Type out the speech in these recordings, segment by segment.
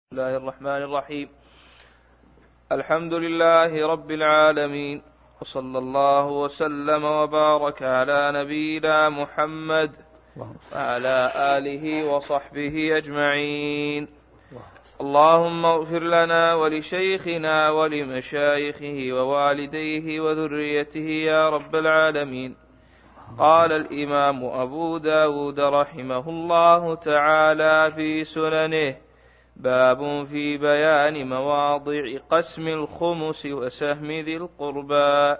بسم الله الرحمن الرحيم. الحمد لله رب العالمين، وصلى الله وسلم وبارك على نبينا محمد وعلى آله وصحبه أجمعين. اللهم اغفر لنا ولشيخنا ولمشايخه ووالديه وذريته يا رب العالمين. قال الإمام أبو داود رحمه الله تعالى في سننه: باب في بيان مواضع قسم الخمس وسهم ذي القربى.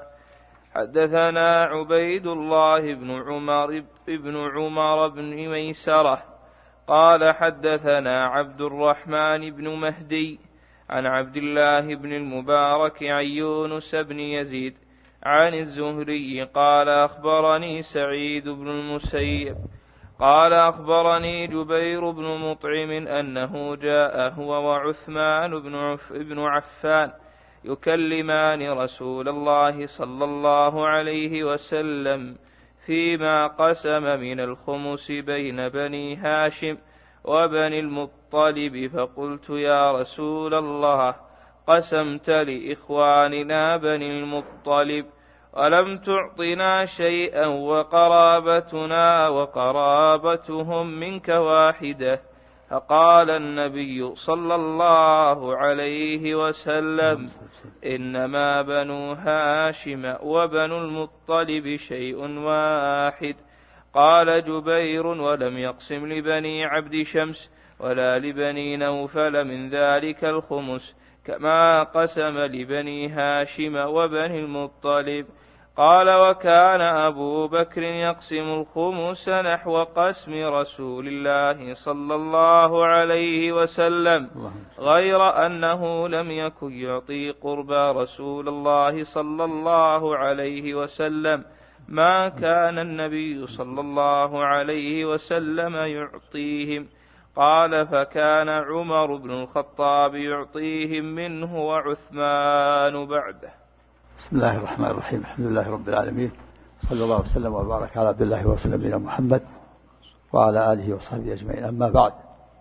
حدثنا عبيد الله بن عمر بن ميسرة قال حدثنا عبد الرحمن بن مهدي عن عبد الله بن المبارك عن يونس بن يزيد عن الزهري قال أخبرني سعيد بن المسيب قال أخبرني جبير بن مطعم أنه جاء هو وعثمان بن عفان يكلمان رسول الله صلى الله عليه وسلم فيما قسم من الخمس بين بني هاشم وبني المطلب، فقلت يا رسول الله قسمت لإخواننا بني المطلب ولم تعطنا شيئا وقرابتنا وقرابتهم منك واحدة. فقال النبي صلى الله عليه وسلم: إنما بنو هاشم وبنو المطلب شيء واحد. قال جبير: ولم يقسم لبني عبد شمس ولا لبني نوفل من ذلك الخمس كما قسم لبني هاشم وبني المطلب. قال: وكان أبو بكر يقسم الخمس نحو قسم رسول الله صلى الله عليه وسلم، غير أنه لم يكن يعطي قربى رسول الله صلى الله عليه وسلم ما كان النبي صلى الله عليه وسلم يعطيهم. قال: فكان عمر بن الخطاب يعطيهم منه وعثمان بعده. بسم الله الرحمن الرحيم. الحمد لله رب العالمين، صلى الله وسلم وبارك على عبد الله ورسوله نبينا محمد وعلى آله وصحبه أجمعين. أما بعد،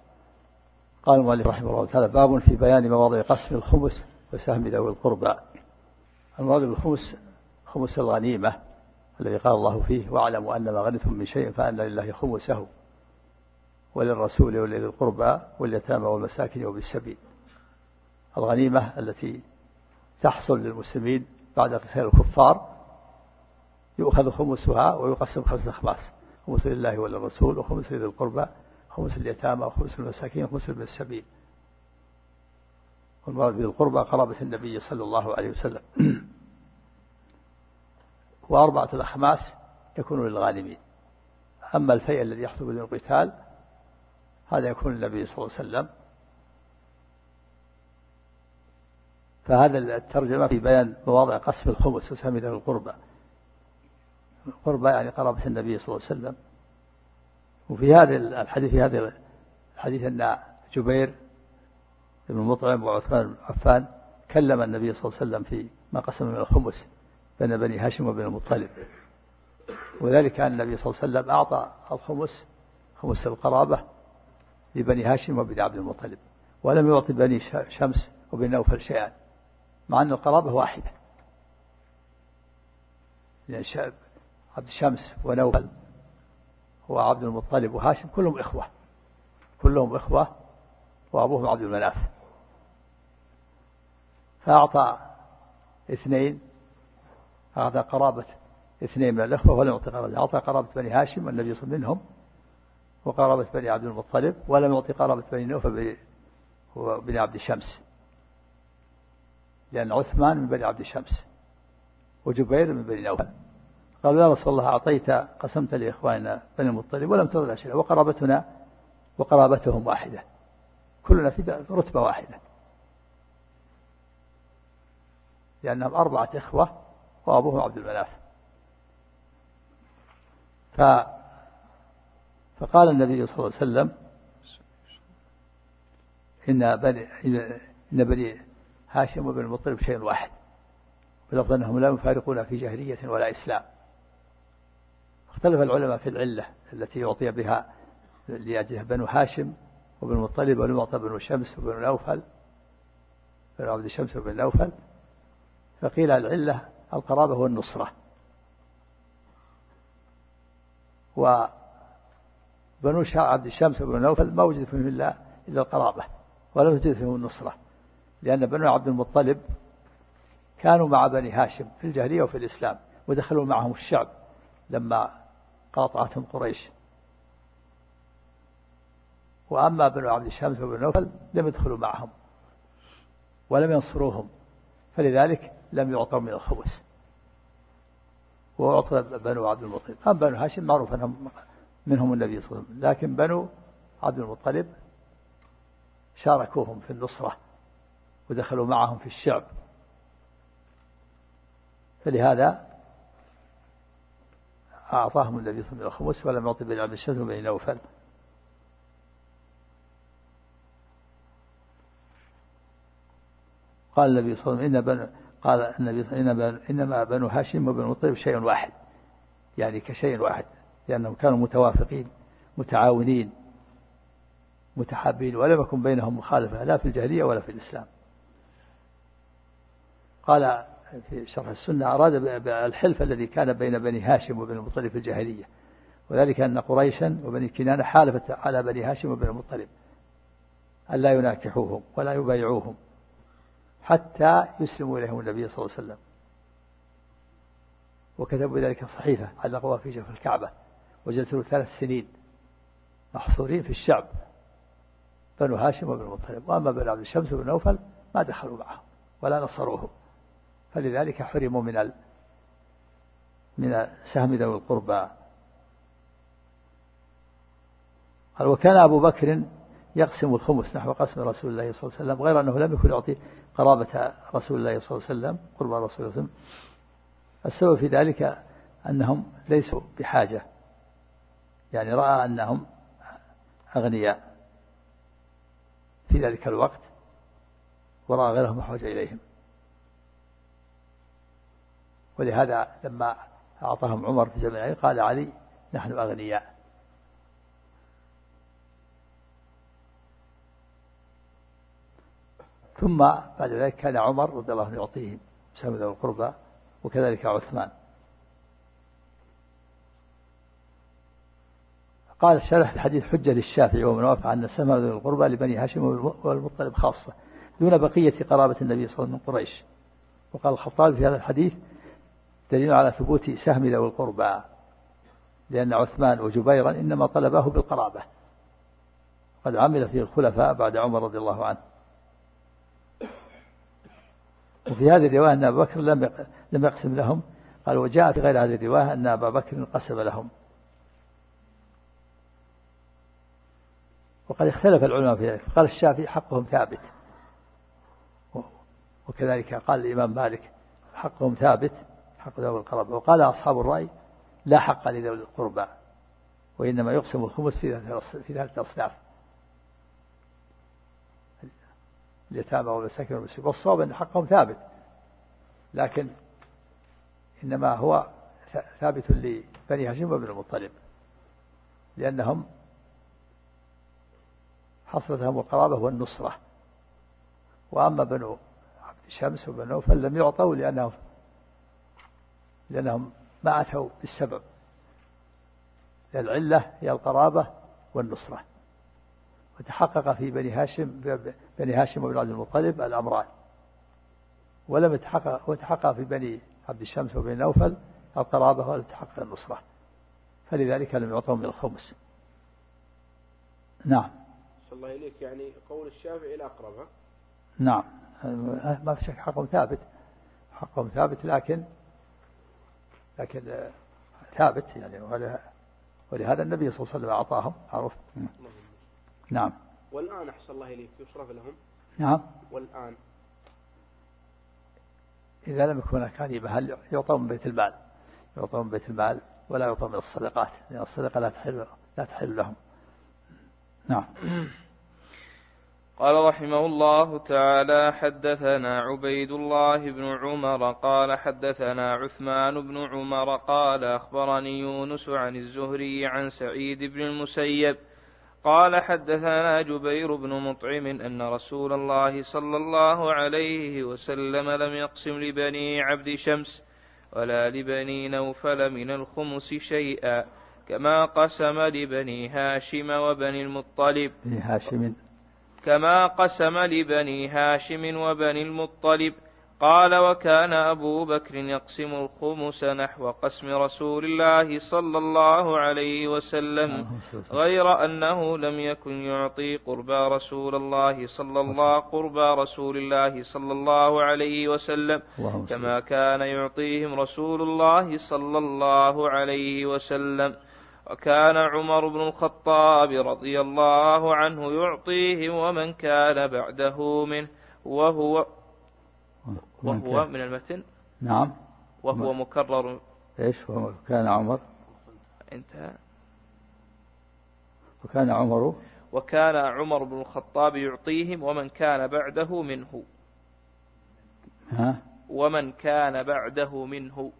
قال المؤلف رحمه الله تعالى: باب في بيان مواضع قسم الخمس وسهم ذوي القربى. المراد بالخمس خمس الغنيمة الذي قال الله فيه: واعلموا أن ما غنمتم من شيء فأن لله خمسه وللرسول ولذي القربى واليتامى والمساكين وابن السبيل. الغنيمة التي تحصل للمسلمين بعد قتال الكفار يؤخذ خمسها ويقسم 5 أخماس: خمس لله وللرسول، وخمس لذي القربى، خمس اليتامى، وخمس المساكين، وخمس ابن السبيل. والمراد بذي القربى قرابة النبي صلى الله عليه وسلم. و4 الأخماس تكون للغانمين. أما الفيء الذي يحصل بدون القتال هذا يكون للنبي صلى الله عليه وسلم. فهذا الترجمة في بيان مواضع قسم الخمس وسهم ذوي القربى. القربى يعني قرابة النبي صلى الله عليه وسلم. وفي هذا الحديث، في هذا الحديث، أن جبير بن مطعم وعثمان بن عفان كلم النبي صلى الله عليه وسلم في ما قسم من الخمس بين بني هاشم وبني المطلب. وذلك أن النبي صلى الله عليه وسلم أعطى الخمس، خمس القرابة، لبني هاشم وبني عبد المطلب، ولم يعطي بني شمس وبني نوفل شيئا، مع أن القرابة واحدة. يعني عبد شمس ونوفل وعبد المطلب وهاشم كلهم إخوة وأبوهم عبد المناف. فأعطى 2، أعطى قرابة 2 من الإخوة ولم يعطي قرابة. أعطى قرابة بني هاشم والنبي صلى الله عليه وسلم منهم، وقرابة بني عبد المطلب، ولم يعطي قرابة بني نوفل وبني عبد شمس، لأن عثمان من بني عبد شمس وجبير من بني نوفل. قالوا: يا رسول الله قسمت لإخواننا بني المطلب ولم تضل شيئا، وقرابتنا وقرابتهم واحدة، كلنا في رتبة واحدة، لأنهم 4 إخوة وأبوهم عبد المناف. فقال النبي صلى الله عليه وسلم: إن بني هاشم وبن المطلب شيء واحد، ولفظ أنهم لا يفارقون في جاهلية ولا إسلام. اختلف العلماء في العلة التي يعطي بها لأجلها بنو هاشم وبن المطلب ولم يعطى بن شمس وبن نوفل بن عبد شمس وبن نوفل، فقيل العلة القرابة والنصرة. وبنو عبد شمس وبن نوفل ما وجد فيهم إلا القرابة ولا وجد فيهم النصرة، لأن بنو عبد المطلب كانوا مع بني هاشم في الجاهلية وفي الإسلام، ودخلوا معهم الشعب لما قاطعتهم قريش. وأما بنو عبد شمس وبن نوفل لم يدخلوا معهم ولم ينصروهم، فلذلك لم يعطوا من الخبز، وأعطى بنو عبد المطلب. أما بنو هاشم معروف أنهم منهم النبي صلى الله عليه وسلم، لكن بنو عبد المطلب شاركوهم في النصرة ودخلوا معهم في الشعب، فلهذا أعطاهم النبي صلى الله عليه وسلم الخمس ولم يعطي بن عبد الشمس وبن نوفل. قال النبي صلى الله عليه وسلم قال النبي إنما بنو هاشم وبن المطلب شيء واحد، يعني كشيء واحد، لأنهم كانوا متوافقين متعاونين متحابين، ولم يكن بينهم مخالفة لا في الجاهلية ولا في الإسلام. قال في شرح السنة أراد بالحلف الذي كان بين بني هاشم وبن المطلب في الجاهلية، وذلك أن قريشا وبني كنانة حالفت على بني هاشم وبن المطلب ألا يناكحوهم ولا يبايعوهم حتى يسلموا إليهم النبي صلى الله عليه وسلم، وكتبوا ذلك صحيفة علقوها في جوف الكعبة، وجلسوا 3 سنين محصورين في الشعب بنو هاشم وبن المطلب. وأما بن عبد الشمس وبن نوفل ما دخلوا معهم ولا نصروهم، فلذلك حرموا من سهم ذوي القربى. قال وكان أبو بكر يقسم الخمس نحو قسم رسول الله صلى الله عليه وسلم، غير أنه لم يكن يعطي قرابة رسول الله صلى الله عليه وسلم قرب رسول الله صلى الله عليه وسلم. السبب في ذلك أنهم ليسوا بحاجة، يعني رأى أنهم أغنياء في ذلك الوقت ورأى غيرهم محوج إليهم، ولهذا لما أعطاهم عمر في زمن علي قال علي نحن أغنياء. ثم بعد ذلك كان عمر رضي الله عنه يعطيهم سهم ذوي القربى، وكذلك عثمان. قال الشارح الحديث حجة للشافعي ومن وافق أن سهم ذوي القربى لبني هاشم والمطلب خاصة دون بقية قرابة النبي صلى الله عليه وسلم من قريش. وقال الخطابي في هذا الحديث دليل على ثبوت سهم ذوي القربى، لأن عثمان وجبيرا إنما طلباه بالقرابة، قد عمل فيه الخلفاء بعد عمر رضي الله عنه. وفي هذه الرواية أن أبا بكر لم يقسم لهم، قال وجاء في غير هذه الرواية أن أبا بكر قسم لهم. وقد اختلف العلماء في ذلك، قال الشافعي حقهم ثابت، وكذلك قال الإمام مالك حقهم ثابت حق ذوي القربى. وقال أصحاب الرأي لا حق لذوي القربى، وإنما يقسم الخمس في 3 أصناف: اليتامى والمساكين والمسكين. والصواب أن حقهم ثابت، لكن إنما هو ثابت لبني هاشم وبن المطلب، لأنهم حصلتهم القرابة والنصرة. وأما بنو عبد شمس وبن نوفل لم يعطوا لأنهم ما أتوا بالسبب، العلة هي القرابة والنصرة. وتحقق في بني هاشم وبن عبد المطلب الأمران، ولم يتحقق في بني عبد الشمس وبن نوفل القرابة ولا تحقق النصرة، فلذلك لم يعطوا من الخمس. نعم. صلى الله إليك، يعني قول الشافعي الأقرب. نعم، ما في شك حقهم ثابت، لكن ثابت يعني، ولهذا النبي صلى الله عليه وسلم أعطاهم معروف. نعم. والآن أحسن الله إليك يصرف لهم. نعم. والآن إذا لم يكن هناك غنيمة هل يعطون من بيت المال ولا يعطون من الصدقات، لأن الصدقة لا تحل لهم. نعم. قال رحمه الله تعالى: حدثنا عبيد الله بن عمر قال حدثنا عثمان بن عمر قال أخبرني يونس عن الزهري عن سعيد بن المسيب قال حدثنا جبير بن مطعم أن رسول الله صلى الله عليه وسلم لم يقسم لبني عبد شمس ولا لبني نوفل من الخمس شيئا كما قسم لبني هاشم وبني المطلب كما قسم لبني هاشم وبني المطلب. قال وكان أبو بكر يقسم الخمس نحو قسم رسول الله صلى الله عليه وسلم غير أنه لم يكن يعطي قربى رسول الله صلى الله عليه وسلم كما كان يعطيهم رسول الله صلى الله عليه وسلم. وكان عمر بن الخطاب رضي الله عنه يعطيهم ومن كان بعده منه وهو من المتن. نعم. وهو مكرر. ايش كان عمر انتهى. وكان عمر بن الخطاب يعطيهم ومن كان بعده منه. ومن كان بعده منه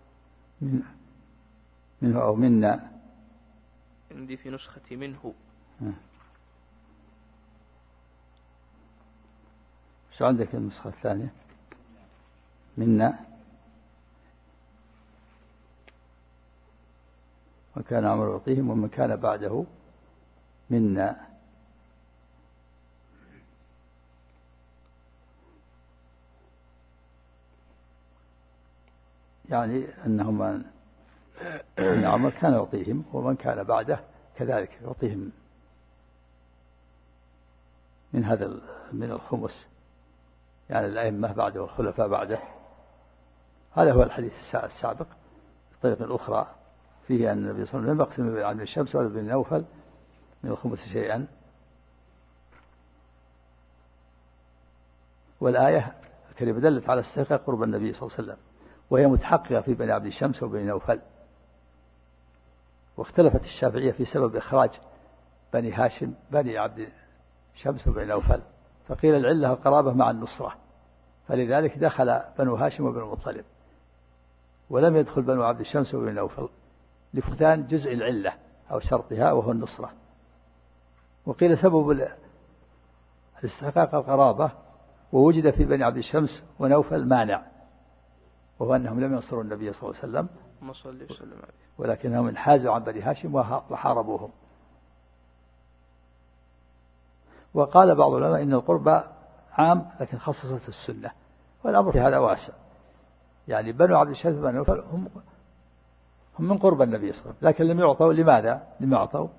أو منا. عندي في نسخة منه. شو عندك النسخة الثانية؟ منا. وكان عمر يعطيهم ومن كان بعده منا. يعني أنهم أن عمر كان يعطيهم ومن كان بعده كذلك يعطيهم من الخمس، يعني الأئمة بعده والخلفاء بعده. هذا هو الحديث السابق. بطريقة أخرى فيه أن النبي صلى الله عليه وسلم لم يقسم بين عبد الشمس ولا بن نوفل من الخمس شيئا. والآية الكريمة دلت على استحقاق قرب النبي صلى الله عليه وسلم، وهي متحققة في بني عبد الشمس وبني نوفل. واختلفت الشافعية في سبب إخراج بني هاشم بني عبد شمس وبني نوفل، فقيل العلة القرابة مع النصرة، فلذلك دخل بنو هاشم وبنو المطلب، ولم يدخل بنو عبد الشمس وبني نوفل لفقدان جزء العلة أو شرطها وهو النصرة. وقيل سبب الاستحقاق القرابة ووجد في بني عبد الشمس ونوفل مانع، وهو أنهم لم ينصروا النبي صلى الله عليه وسلم ولكنهم انحازوا عن بني هاشم وحاربوهم. وقال بعض العلماء إن القربى عام لكن خصصت السنة، والأمر في هذا واسع. يعني بنو عبد الشمس وبنو نوفل هم من قرب النبي صلى الله عليه وسلم، لكن لم يعطوا. لماذا لم يعطوا؟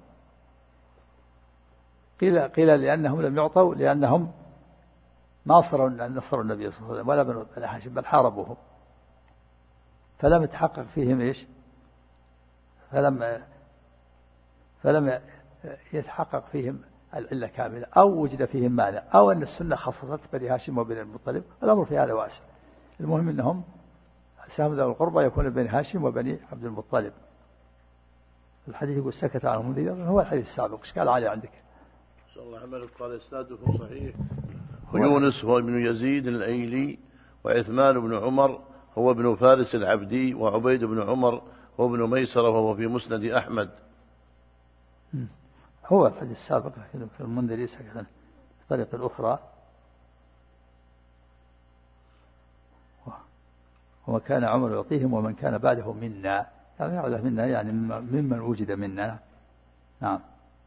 قيل لأنهم لم يعطوا لأنهم ما نصروا النبي صلى الله عليه وسلم ولا بنو هاشم، بل حاربوهم، فلم يتحقق فيهم إيش؟ فلم يتحقق فيهم العلة كاملة، أو وجد فيهم مانع، أو أن السنة خصصت بني هاشم وبني المطلب. الأمر في هذا واسع. المهم أنهم سهم ذوي القربى يكون بني هاشم وبني عبد المطلب. الحديث يقول سكت عنهم ذي هو الحديث السابق. ايش قال علي عندك؟ إن شاء الله عملك. قال إسناده صحيح. ويونس هو ابن يزيد الأيلي، وعثمان بن عمر هو ابن فارس العبدي، وعبيد بن عمر هو ابن ميسرة وهو في مسند أحمد. هو الحديث السابق في المنذري سكت بطريقة أخرى. وكان عمر يعطيهم ومن كان بعده منا، يعني منا يعني ممن وجد منا. نعم.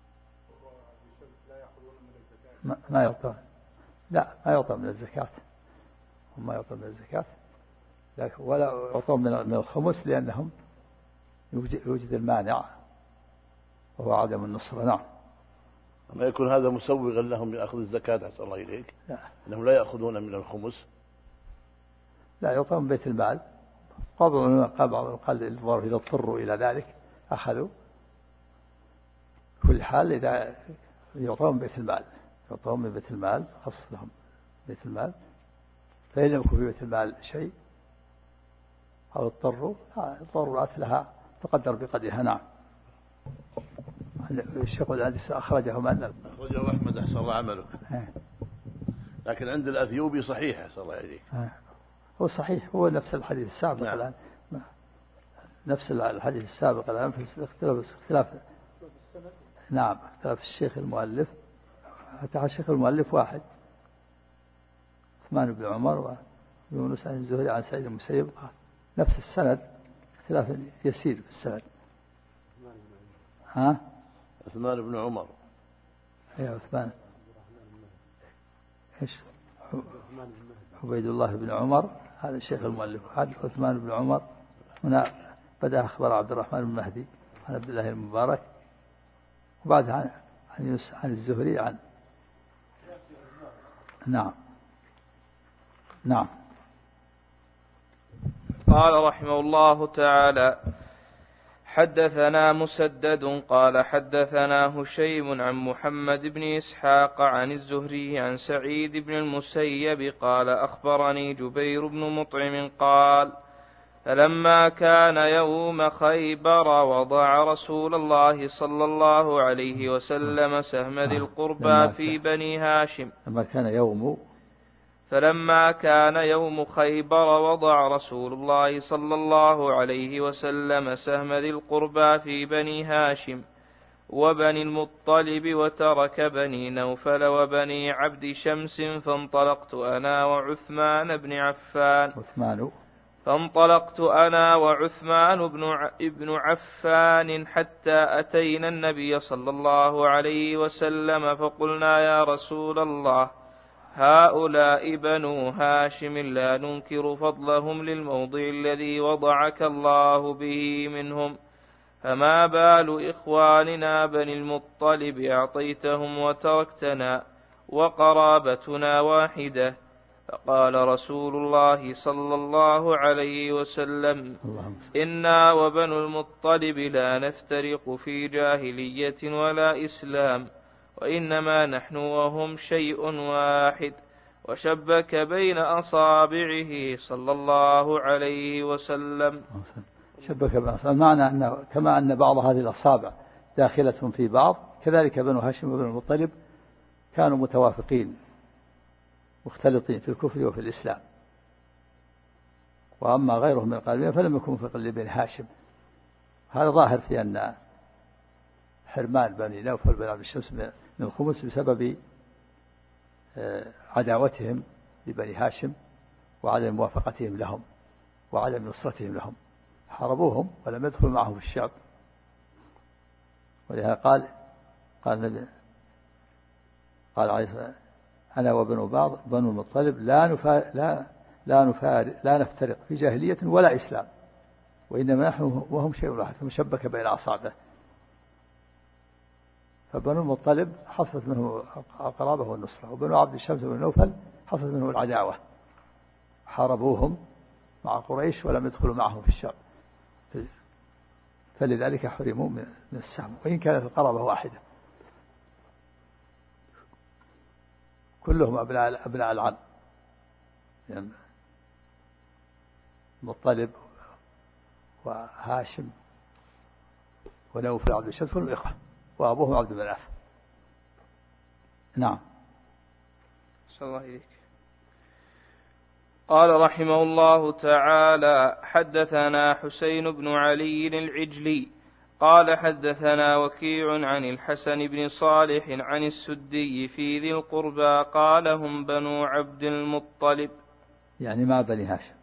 ما يعطى. لا ما يعطى من الزكاة، هم ما يعطى من الزكاة، لكن ولا يعطون من الخمس لأنهم يوجد المانع وهو عدم النصر. نعم. ما يكون هذا مسوغا لهم لأخذ الزكاة أحسن الله إليك؟ لا. أنهم لا يأخذون من الخمس. لا يعطون من بيت المال. قال إذا اضطروا إلى ذلك أخذوا. كل حال إذا يعطون من بيت المال، يعطون من بيت المال، خص لهم بيت المال، فإن لم يكن في بيت المال شيء أو اضطروا، الضرورات لها تقدر بقدرها. نعم. الشيخ الحديث أخرجه أحمد أحسن الله عملك. لكن عند الأثيوبي صحيح أحسن الله إليك. هو صحيح، هو نفس الحديث السابق. نعم. الآن نفس الحديث السابق الآن في اختلاف نعم اختلف الشيخ المؤلف، فتح الشيخ المؤلف واحد عثمان بن عمر ويونس عن الزهري عن سعيد المسيب، نفس السند، اختلاف يسير في السند. ها؟ عثمان بن عمر. يا عثمان ايش؟ عبيد الله بن عمر، هذا الشيخ المؤلف. هذا عثمان بن عمر. هنا بدأ أخبر عبد الرحمن بن مهدي عن عبد الله المبارك، وبعد عن الزهري عن. نعم نعم. قال رحمه الله تعالى: حدثنا مسدد قال حدثنا هشيم عن محمد بن إسحاق عن الزهري عن سعيد بن المسيب قال أخبرني جبير بن مطعم قال: فلما كان يوم خيبر وضع رسول الله صلى الله عليه وسلم سهم ذي القربى في بني هاشم. فلما كان يوم خيبر وضع رسول الله صلى الله عليه وسلم سهم ذي القربى في بني هاشم وبني المطلب وترك بني نوفل وبني عبد شمس، فانطلقت أنا وعثمان بن عفان حتى أتينا النبي صلى الله عليه وسلم فقلنا: يا رسول الله، هؤلاء بنو هاشم لا ننكر فضلهم للموضع الذي وضعك الله به منهم، فما بال إخواننا بني المطلب أعطيتهم وتركتنا وقرابتنا واحدة؟ فقال رسول الله صلى الله عليه وسلم: إنا وبنو المطلب لا نفترق في جاهلية ولا إسلام، وإنما نحن وهم شيء واحد. وشبك بين أصابعه صلى الله عليه وسلم. شبك بين أصابعه، معنى أنه كما أن بعض هذه الأصابع داخلة في بعض، كذلك بنو هاشم وبنو المطلب كانوا متوافقين مختلطين في الكفر وفي الإسلام. وأما غيرهم من القائلين فلم يكونوا في قلب بن هاشم. هذا ظاهر في أن حرمان بني نوفل بن عبد الشمس من الخمس بسبب عداوتهم لبني هاشم وعدم موافقتهم لهم وعدم نصرتهم لهم، حاربوهم ولم يدخلوا معهم في الشعب. ولهذا قال النبي عليه: أنا وبنو بنو المطلب لا نفترق في جاهلية ولا إسلام، وإنما نحن وهم شيء واحد. ثم شبك بين أصابعه. فبنو المطلب حصلت منه القرابة والنصرة، وبنو عبد الشمس بن نوفل حصلت منه العداوة، حاربوهم مع قريش ولم يدخلوا معهم في الشعب، فلذلك حرموا من السهم، وإن كانت القرابة واحدة، كلهم أبناء العم، يعني مطلب وهاشم ونوفل عبد الشمس والإخوة، وأبوهم عبد مناف. نعم. صلى الله عليك. قال رحمه الله تعالى: حدثنا حسين بن علي العجلي قال حدثنا وكيع عن الحسن بن صالح عن السدي في ذي القربى قال: هم بنو عبد المطلب، يعني ما بني هاشم.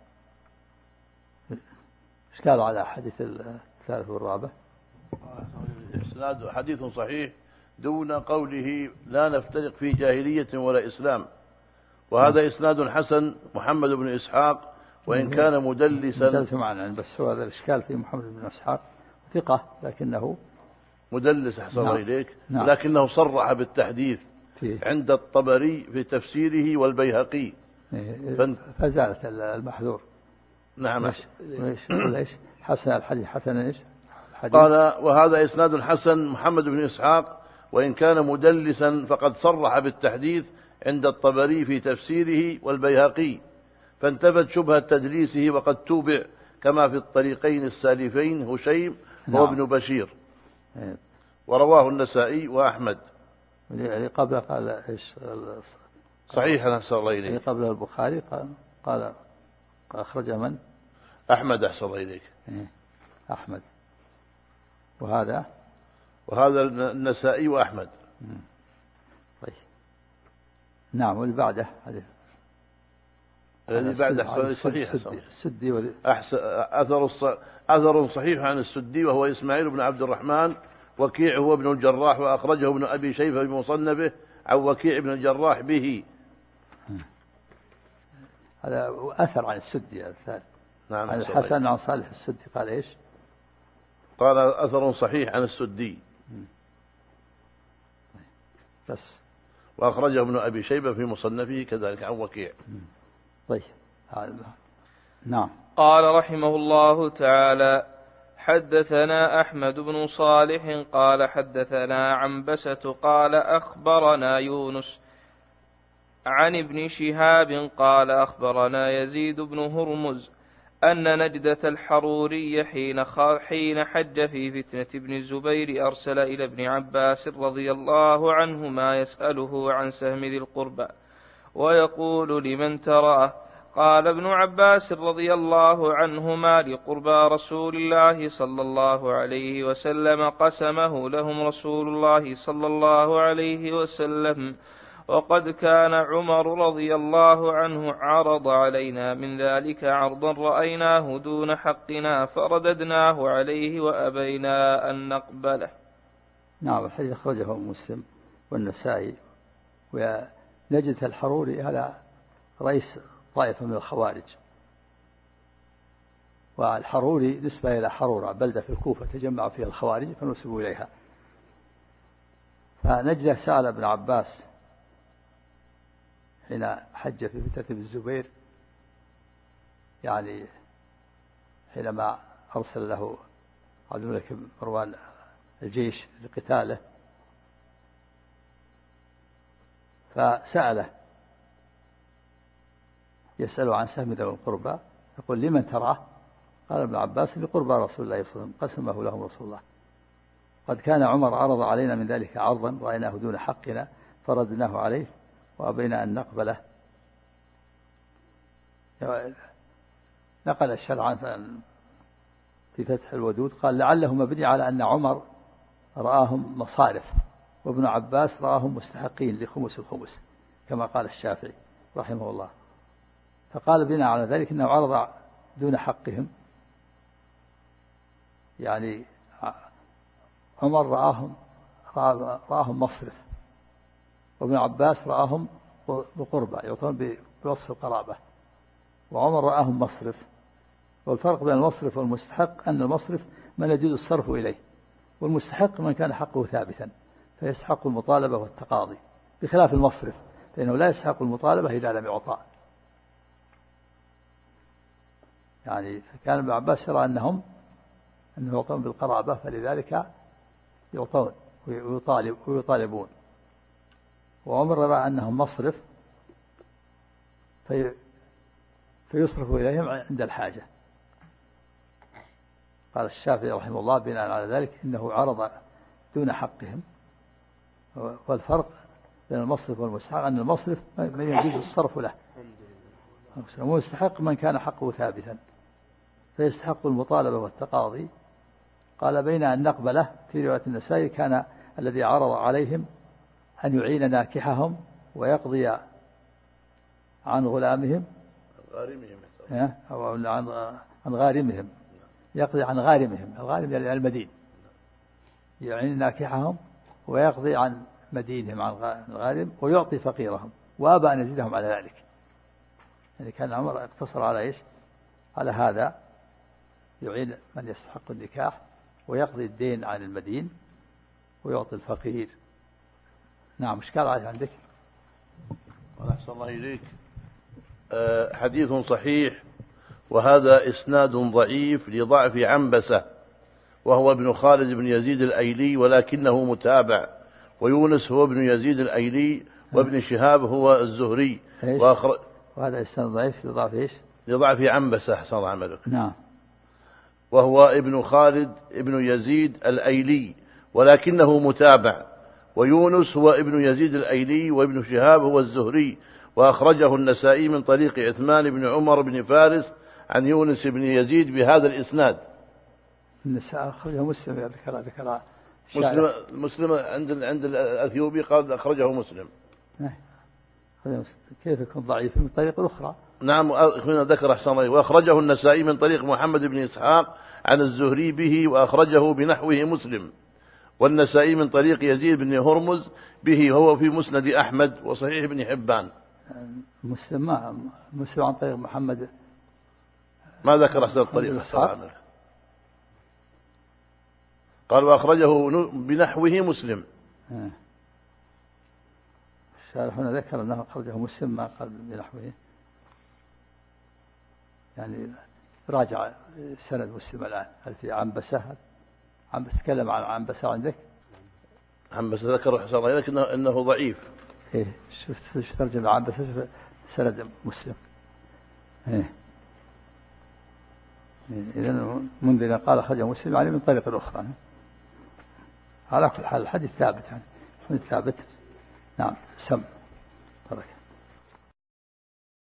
ايش قال على حديث الثالث والرابع؟ إسناد حديث صحيح دون قوله لا نفترق في جاهلية ولا إسلام، وهذا إسناد حسن. محمد بن إسحاق وإن كان مدلسا معنا، بس هو هذا الإشكال في محمد بن إسحاق ثقة لكنه مدلس أحسن الله إليك. نعم. لكنه صرح بالتحديث عند الطبري في تفسيره والبيهقي فزالت المحذور. نعم. ليش حسن الحديث حسن ايش؟ قال: وهذا إسناد حسن. محمد بن إسحاق وإن كان مدلسا فقد صرح بالتحديث عند الطبري في تفسيره والبيهقي، فانتفت شبهة تدليسه وقد توبع كما في الطريقين السالفين هشيم وابن بشير. ورواه النسائي وأحمد. قبل قال إيش؟ صحيح. أحسن الله إليك. قبل البخاري قال أخرج من؟ أحمد. أحسن الله إليك. أحمد. وهذا وهذا النسائي وأحمد. طيب. نعم. واللي بعده الذي بعده صحيح. السدي أثر صحيح عن السدي وهو إسماعيل بن عبد الرحمن وكيع هو ابن الجراح، وأخرجه ابن أبي شيبة بمصنفه عن وكيع بن الجراح به. هذا أثر عن السدي الثاني. نعم. عن الحسن عن صالح السدي قال إيش؟ قال أثر صحيح عن السدي بس. وأخرجه ابن أبي شيبة في مصنفه كذلك عن وكيع. طيب. نعم. قال رحمه الله تعالى: حدثنا أحمد بن صالح قال حدثنا عنبسة قال أخبرنا يونس عن ابن شهاب قال أخبرنا يزيد بن هرمز أن نجدة الحروري حين حج في فتنة ابن الزبير أرسل إلى ابن عباس رضي الله عنهما يسأله عن سهم ذي القربى ويقول لمن تراه. قال ابن عباس رضي الله عنهما: لقربى رسول الله صلى الله عليه وسلم قسمه لهم رسول الله صلى الله عليه وسلم، وقد كان عمر رضي الله عنه عرض علينا من ذلك عرضا رأيناه دون حقنا فرددناه عليه وأبينا أن نقبله. نعم. الحديث أخرجه مسلم والنسائي. ونجدة الحروري هذا رئيس طائفة من الخوارج، والحروري نسبة إلى حرورة بلدة في الكوفة تجمع فيها الخوارج فنسبوا إليها. فنجدة سأل ابن عباس حين حج في فتنة ابن الزبير، يعني حينما أرسل له عبد الملك بن مروان الجيش لقتاله، فسأله يسأل عن سهم ذوي القربى، يقول: لمن تراه؟ قال ابن عباس: لقربى رسول الله صلى الله عليه وسلم قسمه لهم رسول الله، قد كان عمر عرض علينا من ذلك عرضا رأيناه دون حقنا فردناه عليه وأبينا أن نقبله. نقل الشرع في فتح الودود قال: لعله مبني على أن عمر رآهم مصارف وابن عباس رآهم مستحقين لخمس الخمس كما قال الشافعي رحمه الله، فقال بناء على ذلك أنه عرض دون حقهم، يعني عمر رآهم مصرف وابن عباس رآهم بقربة يعطون بوصف القرابة، وعمر رآهم مصرف. والفرق بين المصرف والمستحق أن المصرف من يجوز الصرف إليه، والمستحق من كان حقه ثابتا فيستحق المطالبة والتقاضي، بخلاف المصرف فإنه لا يستحق المطالبة إذا لم يعطى. يعني كان ابن عباس يرى أنهم يعطون بالقرابة فلذلك يعطون ويطالبون، وعمر رأى أنهم مصرف فيصرف إليهم عند الحاجة. قال الشافعي رحمه الله بناء على ذلك إنه عرض دون حقهم، والفرق بين المصرف والمستحق أن المصرف من يجوز الصرف له، والمستحق من كان حقه ثابتا فيستحق المطالبة والتقاضي. قال: بين أن نقبله في رواية النسائي كان الذي عرض عليهم أن يعين ناكحهم ويقضي عن غلامهم أو عن غارمهم، يقضي عن غارمهم، الغارم يعني المدين، يعين ناكحهم ويقضي عن مدينهم عن الغارم ويعطي فقيرهم، وأبى أن يزيدهم على ذلك. يعني كان عمر اقتصر على إيش؟ على هذا، يعين من يستحق النكاح ويقضي الدين عن المدين ويعطي الفقير. نعم. إيش قال عندك؟ أحسن الله إليك. حديث صحيح، وهذا إسناد ضعيف لضعف عنبسة وهو ابن خالد بن يزيد الأيلي ولكنه متابع، ويونس هو ابن يزيد الأيلي، وابن شهاب هو الزهري. وهذا إسناد ضعيف لضعف إيش؟ لضعف عنبسة. أحسن الله عملك. نعم. وهو ابن خالد ابن يزيد الأيلي ولكنه متابع، ويونس هو ابن يزيد الأيلي، وابن شهاب هو الزهري. وأخرجه النسائي من طريق عثمان بن عمر بن فارس عن يونس بن يزيد بهذا الإسناد. النسائي أخرجه مسلم ذكر مسلم عند الأثيوبي قال أخرجه مسلم. كيف يكون ضعيف من طريق أخرى؟ نعم هنا ذكر أحسن الله. وأخرجه النسائي من طريق محمد بن إسحاق عن الزهري به وأخرجه بنحوه مسلم، والنسائي من طريق يزيد بن هرمز به وهو في مسند أحمد وصحيح ابن حبان. مسلم عن طريق محمد ما ذكر أحسن الطريق قال وأخرجه بنحوه مسلم. الشارح هنا ذكر أنه أخرجه مسلم ما قال بنحوه، يعني راجع سند مسلم الآن. هل في عنبسة تكلم عن عنبسة عندك؟ عنبسة ذكر حسن الله لكن إنه ضعيف. شفت ترجمة عنبسة، شوف سند مسلم. إذن منذر قال أخرجه مسلم يعني من طريق أخرى. على كل حال الحديث ثابت، يعني الحديث ثابت. نعم سم.